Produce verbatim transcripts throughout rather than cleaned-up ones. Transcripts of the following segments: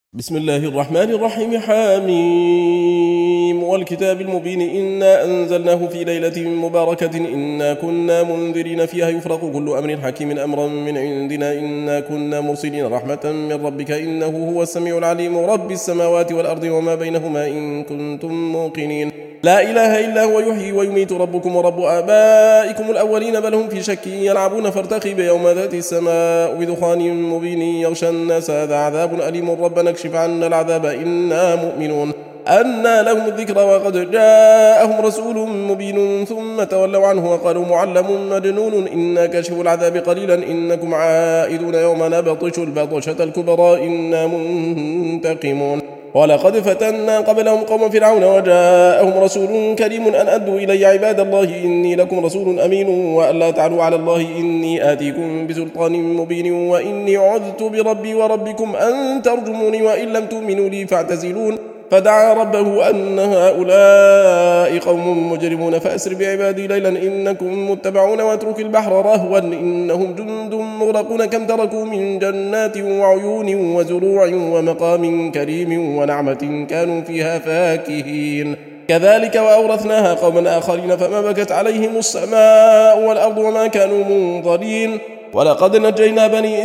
بسم الله الرحمن الرحيم. حاميم والكتاب المبين إنا أنزلناه في ليلة مباركة إنا كنا منذرين فيها يفرق كل أمر حكيم أمرا من عندنا إنا كنا مرسلين رحمة من ربك إنه هو السميع العليم رب السماوات والأرض وما بينهما إن كنتم موقنين. لا إله إلا هو يحيي ويميت ربكم ورب آبائكم الأولين بل هم في شك يلعبون فارتقب يوم ذات السماء بدخان مبين يغشى الناس هذا عذاب أليم ربنا اكشف عنا العذاب إنا مؤمنون. أنى لهم الذكر وقد جاءهم رسول مبين ثم تولوا عنه وقالوا معلم مجنون إنا كشف العذاب قليلا إنكم عائدون يوم نبطش البطشة الكبرى إنا منتقمون. ولقد فتنا قبلهم قوم فرعون وجاءهم رسول كريم أن أدوا إلي عباد الله إني لكم رسول أمين وأن لا تعلوا على الله إني آتيكم بسلطان مبين وإني عذت بربي وربكم أن ترجموني وإن لم تؤمنوا لي فاعتزلون. فدعا ربه أن هؤلاء قوم مجرمون فأسر بعبادي ليلا إنكم متبعون واترك البحر رهوا إنهم جند مغرقون كم تركوا من جنات وعيون وزروع ومقام كريم ونعمة كانوا فيها فاكهين. كذلك وأورثناها قوما آخرين فما بكت عليهم السماء والأرض وما كانوا منظرين. ولقد نجينا بني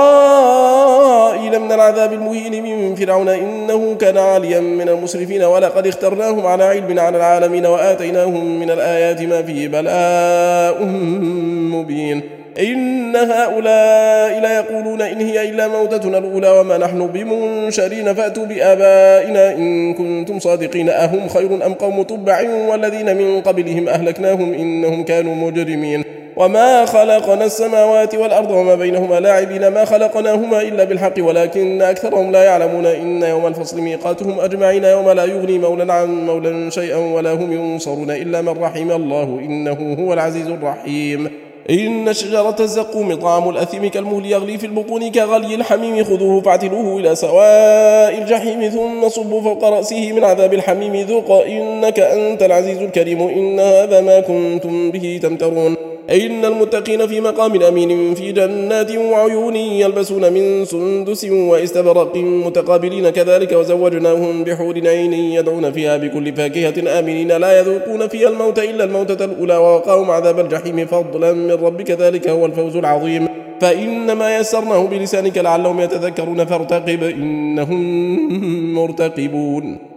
إسرائيل من العذاب المهين من فرعون إنه كان عاليا من المسرفين ولقد اخترناهم على علم على العالمين وآتيناهم من الآيات ما فيه بلاء مبين. إن هؤلاء ليقولون إن هي إلا موتتنا الأولى وما نحن بمنشرين فأتوا بآبائنا إن كنتم صادقين أهم خير أم قوم تبع والذين من قبلهم أهلكناهم إنهم كانوا مجرمين. وما خلقنا السماوات والأرض وما بينهما لاعبين ما خلقناهما إلا بالحق ولكن أكثرهم لا يعلمون إن يوم الفصل ميقاتهم أجمعين يوم لا يغني مولا عن مولا شيئا ولا هم ينصرون إلا من رحم الله إنه هو العزيز الرحيم. إن شجرة الزقوم طعام الأثيم كالمهل يغلي في البطون كغلي الحميم خذوه فاعتلوه إلى سواء الجحيم ثم صبوا فوق رأسه من عذاب الحميم ذوق إنك أنت العزيز الكريم إن هذا ما كنتم به تمترون. إن المتقين في مقام أمين في جنات وعيون يلبسون من سندس واستبرق متقابلين كذلك وزوجناهم بحور عين يدعون فيها بكل فاكهة آمنين لا يذوقون فيها الموت إلا الموتة الأولى ووقاهم عذاب الجحيم فضلا من ربك ذلك هو الفوز العظيم. فإنما يسرناه بلسانك لعلهم يتذكرون فارتقب إنهم مرتقبون.